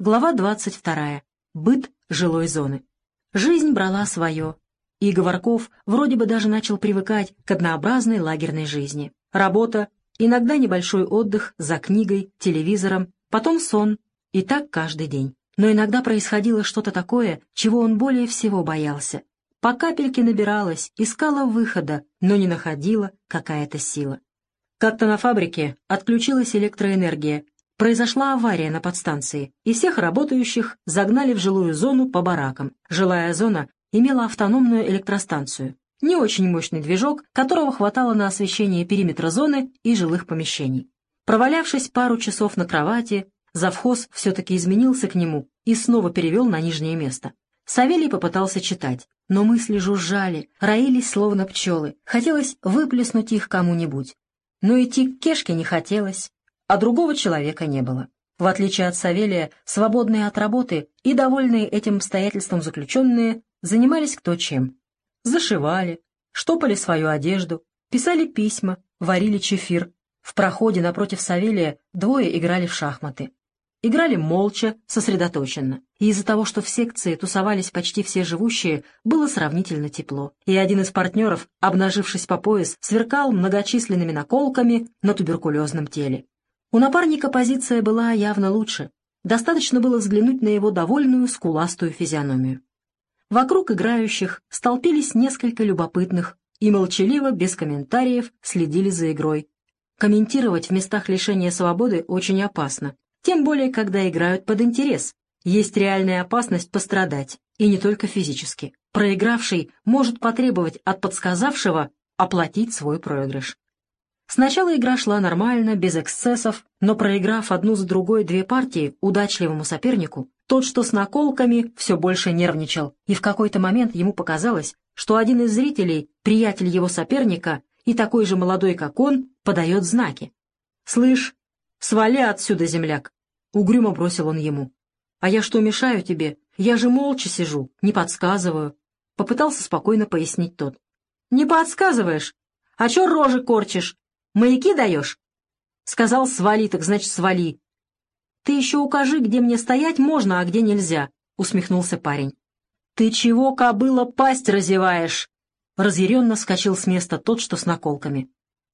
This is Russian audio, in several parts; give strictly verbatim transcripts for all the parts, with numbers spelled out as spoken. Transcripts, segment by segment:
Глава двадцать вторая. Быт жилой зоны. Жизнь брала свое, и Говорков вроде бы даже начал привыкать к однообразной лагерной жизни. Работа, иногда небольшой отдых за книгой, телевизором, потом сон, и так каждый день. Но иногда происходило что-то такое, чего он более всего боялся. По капельке набиралась, искала выхода, но не находила какая-то сила. Как-то на фабрике отключилась электроэнергия. Произошла авария на подстанции, и всех работающих загнали в жилую зону по баракам. Жилая зона имела автономную электростанцию, не очень мощный движок, которого хватало на освещение периметра зоны и жилых помещений. Провалявшись пару часов на кровати, завхоз все-таки изменился к нему и снова перевел на нижнее место. Савелий попытался читать, но мысли жужжали, роились словно пчелы, хотелось выплеснуть их кому-нибудь. Но идти к Кешке не хотелось, а другого человека не было. В отличие от Савелия, свободные от работы и довольные этим обстоятельством заключенные занимались кто чем. Зашивали, штопали свою одежду, писали письма, варили чефир. В проходе напротив Савелия двое играли в шахматы. Играли молча, сосредоточенно. И из-за того, что в секции тусовались почти все живущие, было сравнительно тепло. И один из партнеров, обнажившись по пояс, сверкал многочисленными наколками на туберкулезном теле. У напарника позиция была явно лучше. Достаточно было взглянуть на его довольную скуластую физиономию. Вокруг играющих столпились несколько любопытных и молчаливо, без комментариев, следили за игрой. Комментировать в местах лишения свободы очень опасно, тем более, когда играют под интерес. Есть реальная опасность пострадать, и не только физически. Проигравший может потребовать от подсказавшего оплатить свой проигрыш. Сначала игра шла нормально, без эксцессов, но проиграв одну за другой две партии удачливому сопернику, тот, что с наколками, все больше нервничал, и в какой-то момент ему показалось, что один из зрителей, приятель его соперника и такой же молодой, как он, подает знаки. «Слышь, свали отсюда, земляк!» — угрюмо бросил он ему. «А я что, мешаю тебе? Я же молча сижу, не подсказываю», — попытался спокойно пояснить тот. «Не подсказываешь? А чё рожи корчишь? Маяки даешь?» «Сказал, свали, так значит, свали». «Ты еще укажи, где мне стоять можно, а где нельзя», — усмехнулся парень. «Ты чего, кобыла, пасть разеваешь?» Разъяренно вскочил с места тот, что с наколками.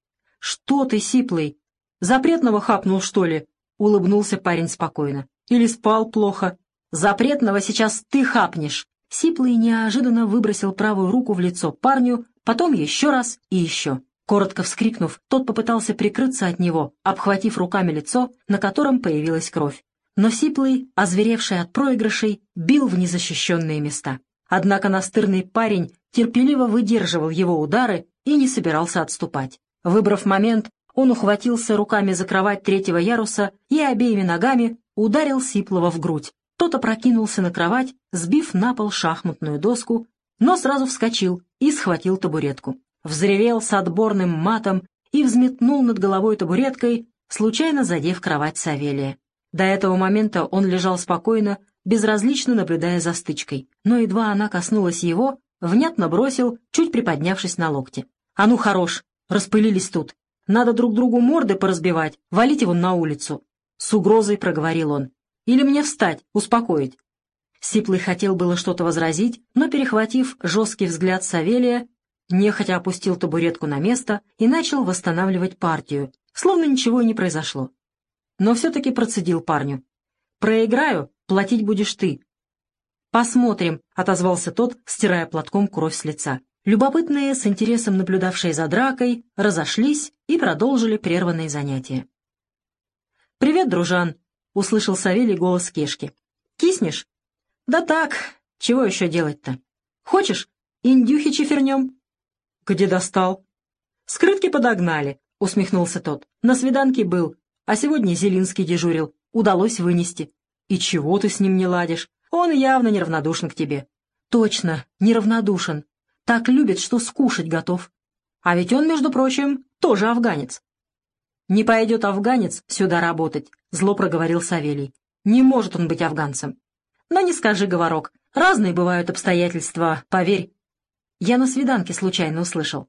«Что ты, сиплый? Запретного хапнул, что ли?» — улыбнулся парень спокойно. «Или спал плохо?» «Запретного сейчас ты хапнешь!» Сиплый неожиданно выбросил правую руку в лицо парню, потом еще раз и еще. Коротко вскрикнув, тот попытался прикрыться от него, обхватив руками лицо, на котором появилась кровь. Но Сиплый, озверевший от проигрышей, бил в незащищенные места. Однако настырный парень терпеливо выдерживал его удары и не собирался отступать. Выбрав момент, он ухватился руками за кровать третьего яруса и обеими ногами ударил Сиплого в грудь. Тот опрокинулся на кровать, сбив на пол шахматную доску, но сразу вскочил и схватил табуретку. Взревел с отборным матом и взметнул над головой табуреткой, случайно задев кровать Савелия. До этого момента он лежал спокойно, безразлично наблюдая за стычкой, но едва она коснулась его, внятно бросил, чуть приподнявшись на локте. «А ну хорош! Распылились тут! Надо друг другу морды поразбивать, валить его на улицу!» С угрозой проговорил он. «Или мне встать, успокоить?» Сиплый хотел было что-то возразить, но, перехватив жесткий взгляд Савелия, нехотя опустил табуретку на место и начал восстанавливать партию, словно ничего и не произошло. Но все-таки процедил парню. «Проиграю, платить будешь ты». «Посмотрим», — отозвался тот, стирая платком кровь с лица. Любопытные, с интересом наблюдавшие за дракой, разошлись и продолжили прерванные занятия. «Привет, дружан», — услышал Савелий голос Кешки. «Киснешь?» «Да так, чего еще делать-то? Хочешь, индюхи чифернем?» «Где достал?» «Скрытки подогнали», — усмехнулся тот. «На свиданке был, а сегодня Зелинский дежурил. Удалось вынести». «И чего ты с ним не ладишь? Он явно неравнодушен к тебе». «Точно, неравнодушен. Так любит, что скушать готов. А ведь он, между прочим, тоже афганец». «Не пойдет афганец сюда работать», — зло проговорил Савелий. «Не может он быть афганцем». «Но не скажи, Говорок, разные бывают обстоятельства, поверь». «Я на свиданке случайно услышал».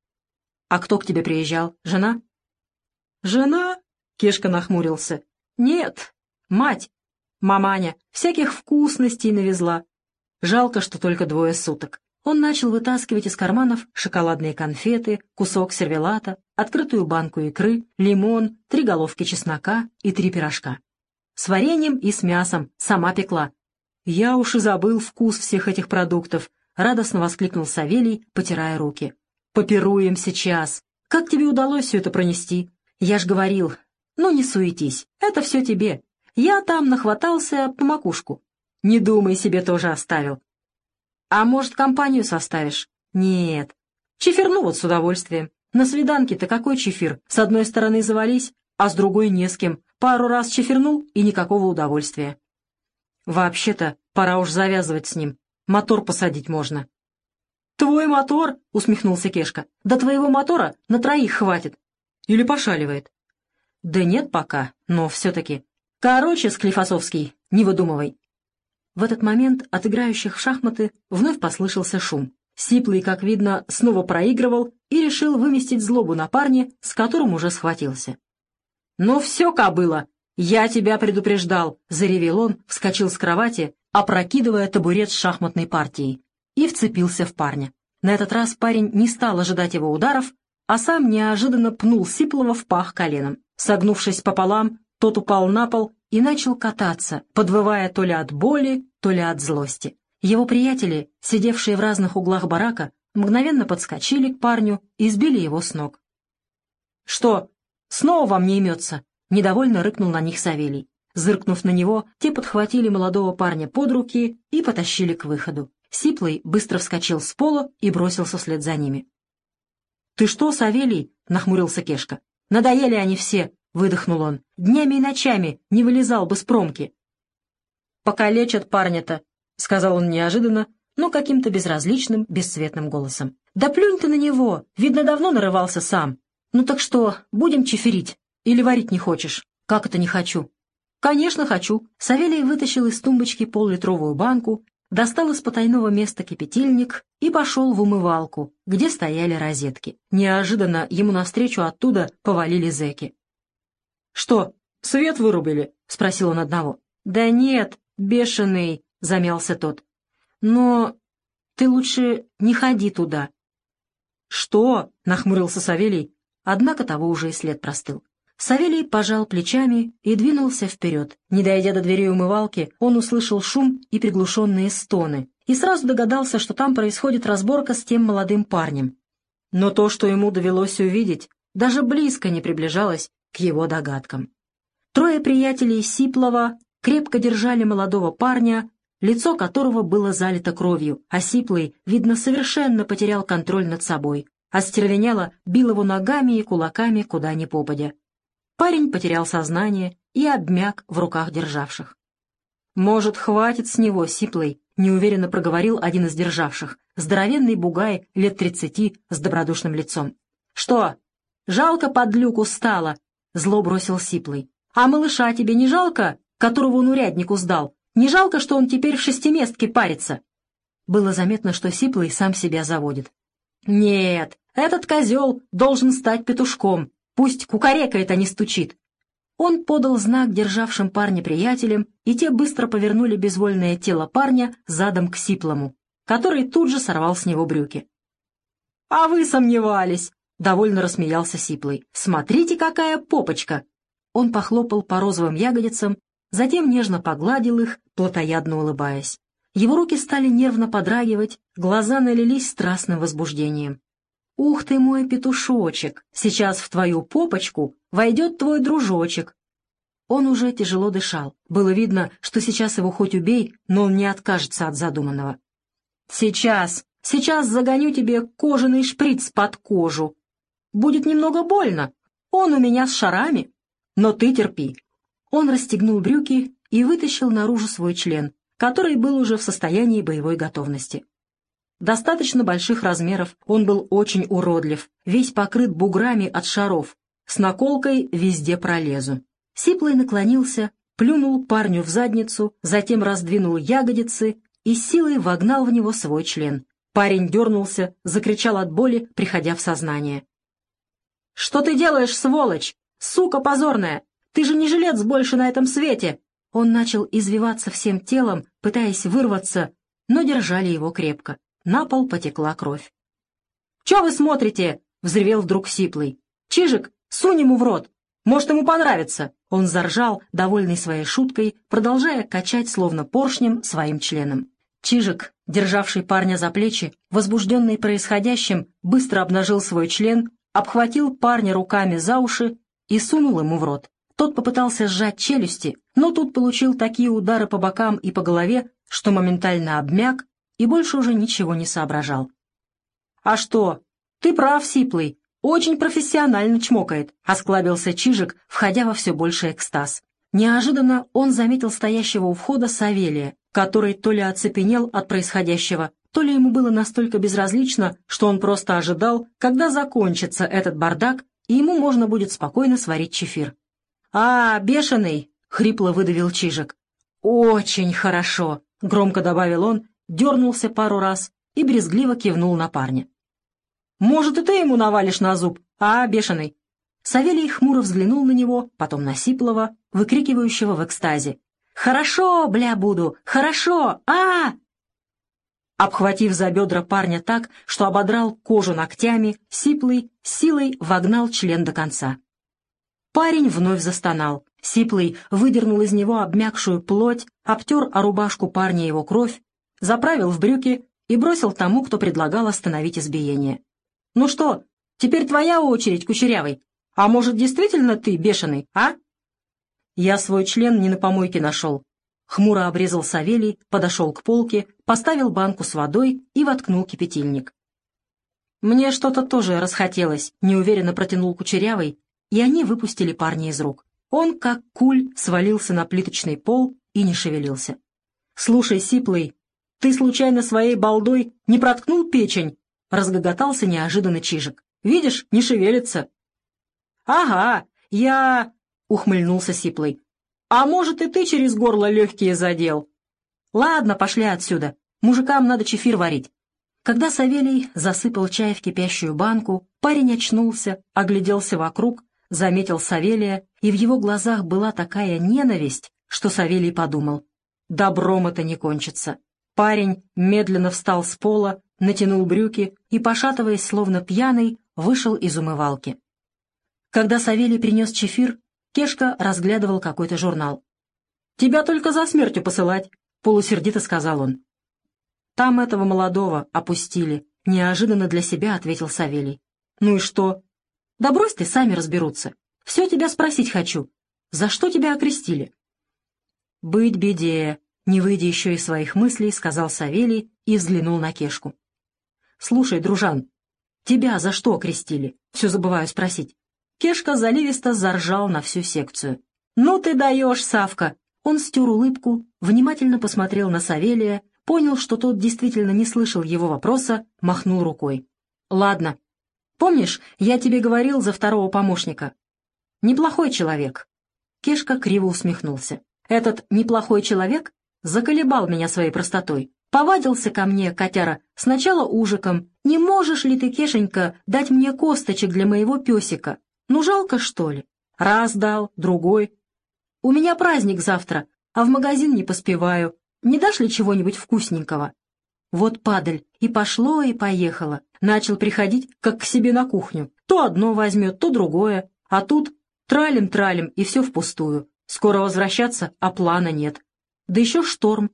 «А кто к тебе приезжал? Жена?» «Жена?» — Кешка нахмурился. «Нет, мать. Маманя всяких вкусностей навезла. Жалко, что только двое суток. Он начал вытаскивать из карманов шоколадные конфеты, кусок сервелата, открытую банку икры, лимон, три головки чеснока и три пирожка. С вареньем и с мясом, сама пекла. «Я уж и забыл вкус всех этих продуктов», — радостно воскликнул Савелий, потирая руки. «Попируем сейчас. Как тебе удалось все это пронести? Я ж говорил, ну не суетись, это все тебе. Я там нахватался по макушку. Не думай, себе тоже оставил. А может, компанию составишь? Нет. Чефирну вот с удовольствием. На свиданке-то какой чефир? С одной стороны завались, а с другой не с кем. Пару раз чефирнул и никакого удовольствия. Вообще-то, пора уж завязывать с ним. Мотор посадить можно». «Твой мотор?» — усмехнулся Кешка. «Да твоего мотора на троих хватит. Или пошаливает?» «Да нет пока, но все-таки. Короче, Склифосовский, не выдумывай». В этот момент от играющих в шахматы вновь послышался шум. Сиплый, как видно, снова проигрывал и решил выместить злобу на парне, с которым уже схватился. «Ну все, кобыла, я тебя предупреждал», — заревел он, вскочил с кровати, опрокидывая табурет с шахматной партией, и вцепился в парня. На этот раз парень не стал ожидать его ударов, а сам неожиданно пнул Сиплова в пах коленом. Согнувшись пополам, тот упал на пол и начал кататься, подвывая то ли от боли, то ли от злости. Его приятели, сидевшие в разных углах барака, мгновенно подскочили к парню и сбили его с ног. «Что, снова вам не имется?» — недовольно рыкнул на них Савелий. Зыркнув на него, те подхватили молодого парня под руки и потащили к выходу. Сиплый быстро вскочил с пола и бросился вслед за ними. «Ты что, Савелий?» — нахмурился Кешка. «Надоели они все!» — выдохнул он. «Днями и ночами не вылезал бы с промки». «Покалечат парня-то», — сказал он неожиданно, но каким-то безразличным, бесцветным голосом. «Да плюнь ты на него! Видно, давно нарывался сам. Ну так что, будем чеферить? Или варить не хочешь?» «Как это не хочу?» «Конечно, хочу». Савелий вытащил из тумбочки поллитровую банку, достал из потайного места кипятильник и пошел в умывалку, где стояли розетки. Неожиданно ему навстречу оттуда повалили зэки. «Что, свет вырубили?» — спросил он одного. «Да нет, бешеный», — замялся тот. «Но ты лучше не ходи туда». «Что?» — нахмурился Савелий, однако того уже и след простыл. Савелий пожал плечами и двинулся вперед. Не дойдя до двери умывалки, он услышал шум и приглушенные стоны и сразу догадался, что там происходит разборка с тем молодым парнем. Но то, что ему довелось увидеть, даже близко не приближалось к его догадкам. Трое приятелей Сиплова крепко держали молодого парня, лицо которого было залито кровью, а Сиплый, видно, совершенно потерял контроль над собой, остервенело бил его ногами и кулаками куда ни попадя. Парень потерял сознание и обмяк в руках державших. «Может, хватит с него, Сиплый?» — неуверенно проговорил один из державших, здоровенный бугай лет тридцати с добродушным лицом. «Что, жалко подлюку стало?» — зло бросил Сиплый. «А малыша тебе не жалко, которого он уряднику сдал? Не жалко, что он теперь в шестиместке парится?» Было заметно, что Сиплый сам себя заводит. «Нет, этот козел должен стать петушком. Пусть кукарекает, а не стучит». Он подал знак державшим парня приятелям, и те быстро повернули безвольное тело парня задом к Сиплому, который тут же сорвал с него брюки. «А вы сомневались!» — довольно рассмеялся Сиплый. «Смотрите, какая попочка!» Он похлопал по розовым ягодицам, затем нежно погладил их, плотоядно улыбаясь. Его руки стали нервно подрагивать, глаза налились страстным возбуждением. «Ух ты мой петушочек! Сейчас в твою попочку войдет твой дружочек!» Он уже тяжело дышал. Было видно, что сейчас его хоть убей, но он не откажется от задуманного. «Сейчас, сейчас загоню тебе кожаный шприц под кожу. Будет немного больно. Он у меня с шарами. Но ты терпи». Он расстегнул брюки и вытащил наружу свой член, который был уже в состоянии боевой готовности. Достаточно больших размеров, он был очень уродлив, весь покрыт буграми от шаров, с наколкой «везде пролезу». Сиплый наклонился, плюнул парню в задницу, затем раздвинул ягодицы и силой вогнал в него свой член. Парень дернулся, закричал от боли, приходя в сознание. «Что ты делаешь, сволочь? Сука позорная! Ты же не жилец больше на этом свете!» Он начал извиваться всем телом, пытаясь вырваться, но держали его крепко. На пол потекла кровь. «Чё вы смотрите?» — взревел вдруг Сиплый. «Чижик, сунь ему в рот! Может, ему понравится!» Он заржал, довольный своей шуткой, продолжая качать, словно поршнем, своим членом. Чижик, державший парня за плечи, возбужденный происходящим, быстро обнажил свой член, обхватил парня руками за уши и сунул ему в рот. Тот попытался сжать челюсти, но тут получил такие удары по бокам и по голове, что моментально обмяк и больше уже ничего не соображал. «А что? Ты прав, Сиплый, очень профессионально чмокает», — осклабился Чижик, входя во все больший экстаз. Неожиданно он заметил стоящего у входа Савелия, который то ли оцепенел от происходящего, то ли ему было настолько безразлично, что он просто ожидал, когда закончится этот бардак, и ему можно будет спокойно сварить чефир. «А, бешеный!» — хрипло выдавил Чижик. «Очень хорошо!» — громко добавил он, дернулся пару раз и брезгливо кивнул на парня. «Может, и ты ему навалишь на зуб, а, бешеный?» Савелий хмуро взглянул на него, потом на Сиплова, выкрикивающего в экстазе. «Хорошо, бля, буду! Хорошо! а Обхватив за бедра парня так, что ободрал кожу ногтями, Сиплый силой вогнал член до конца. Парень вновь застонал. Сиплый выдернул из него обмякшую плоть, обтер о рубашку парня его кровь, заправил в брюки и бросил тому, кто предлагал остановить избиение. «Ну что, теперь твоя очередь, Кучерявый. А может, действительно ты бешеный, а?» «Я свой член не на помойке нашел». Хмуро обрезал Савелий, подошел к полке, поставил банку с водой и воткнул кипятильник. «Мне что-то тоже расхотелось», — неуверенно протянул Кучерявый, и они выпустили парня из рук. Он, как куль, свалился на плиточный пол и не шевелился. «Слушай, Сиплый, ты случайно своей балдой не проткнул печень?» — разгоготался неожиданно Чижик. «Видишь, не шевелится». «Ага, я...» — ухмыльнулся Сиплый. «А может, и ты через горло легкие задел?» «Ладно, пошли отсюда. Мужикам надо чефир варить». Когда Савелий засыпал чай в кипящую банку, парень очнулся, огляделся вокруг, заметил Савелия, и в его глазах была такая ненависть, что Савелий подумал: добром это не кончится. Парень медленно встал с пола, натянул брюки и, пошатываясь, словно пьяный, вышел из умывалки. Когда Савелий принес чефир, Кешка разглядывал какой-то журнал. «Тебя только за смертью посылать», — полусердито сказал он. «Там этого молодого опустили», — неожиданно для себя ответил Савелий. «Ну и что?» «Да брось ты, сами разберутся. Все тебя спросить хочу. За что тебя окрестили?» «Быть беде», — не выйдя еще из своих мыслей, сказал Савелий и взглянул на Кешку. «Слушай, дружан, тебя за что окрестили? Все забываю спросить». Кешка заливисто заржал на всю секцию. «Ну ты даешь, Савка!» Он стер улыбку, внимательно посмотрел на Савелия, понял, что тот действительно не слышал его вопроса, махнул рукой. «Ладно. Помнишь, я тебе говорил за второго помощника? Неплохой человек». Кешка криво усмехнулся. «Этот неплохой человек заколебал меня своей простотой. Повадился ко мне, котяра, сначала ужиком. Не можешь ли ты, Кешенька, дать мне косточек для моего песика? Ну, жалко, что ли? Раз дал, другой. У меня праздник завтра, а в магазин не поспеваю. Не дашь ли чего-нибудь вкусненького?» Вот падаль, и пошло, и поехало. Начал приходить, как к себе на кухню. То одно возьмет, то другое. А тут тралим-тралим, и все впустую. Скоро возвращаться, а плана нет. Да еще шторм.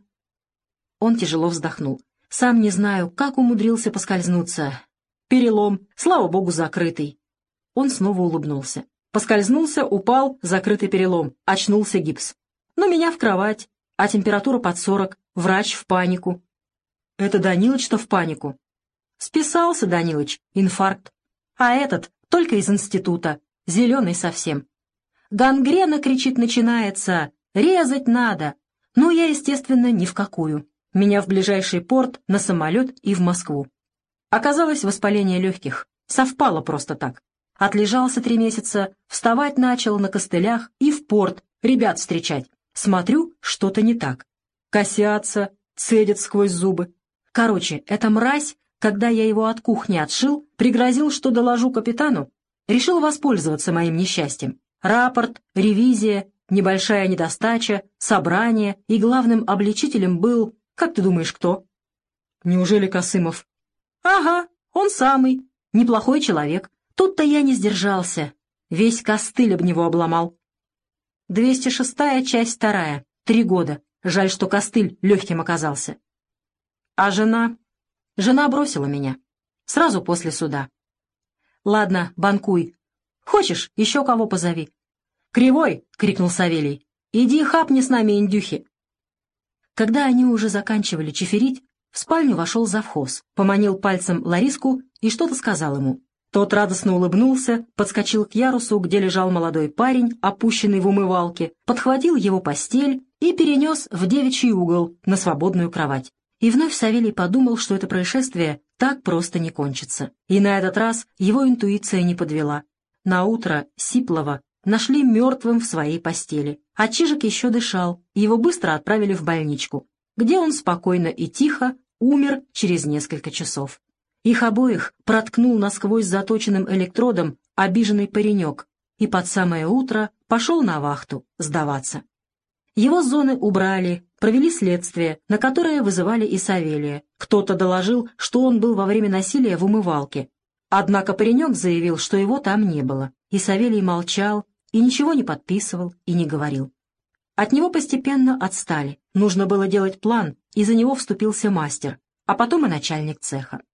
Он тяжело вздохнул. Сам не знаю, как умудрился поскользнуться. Перелом, слава богу, закрытый. Он снова улыбнулся. Поскользнулся, упал, закрытый перелом, очнулся гипс. Но меня в кровать, а температура под сорок, врач в панику. Это Данилыч-то в панику. Списался Данилыч, инфаркт. А этот только из института, зеленый совсем. Гангрена, кричит, начинается, резать надо. Ну, я, естественно, ни в какую. Меня в ближайший порт, на самолет и в Москву. Оказалось, воспаление легких. Совпало просто так. Отлежался три месяца, вставать начал на костылях и в порт, ребят встречать. Смотрю, что-то не так. Косятся, цедят сквозь зубы. Короче, эта мразь, когда я его от кухни отшил, пригрозил, что доложу капитану, решил воспользоваться моим несчастьем. Рапорт, ревизия, небольшая недостача, собрание, и главным обличителем был, как ты думаешь, кто? Неужели Косымов? Ага, он самый. Неплохой человек. Тут-то я не сдержался. Весь костыль об него обломал. двести шестая, часть вторая. Три года. Жаль, что костыль легким оказался. А жена? Жена бросила меня. Сразу после суда. Ладно, банкуй. Хочешь, еще кого позови. «Кривой!» — крикнул Савелий. «Иди хапни с нами индюхи!» Когда они уже заканчивали чиферить, в спальню вошел завхоз, поманил пальцем Лариску и что-то сказал ему. Тот радостно улыбнулся, подскочил к ярусу, где лежал молодой парень, опущенный в умывалке, подхватил его постель и перенес в девичий угол на свободную кровать. И вновь Савелий подумал, что это происшествие так просто не кончится. И на этот раз его интуиция не подвела. Наутро Сиплова нашли мертвым в своей постели, а Чижик еще дышал, и его быстро отправили в больничку, где он спокойно и тихо умер через несколько часов. Их обоих проткнул насквозь заточенным электродом обиженный паренек и под самое утро пошел на вахту сдаваться. Его с зоны убрали, провели следствие, на которое вызывали и Савелия. Кто-то доложил, что он был во время насилия в умывалке. Однако паренек заявил, что его там не было, и Савелий молчал, и ничего не подписывал и не говорил. От него постепенно отстали. Нужно было делать план, и за него вступился мастер, а потом и начальник цеха.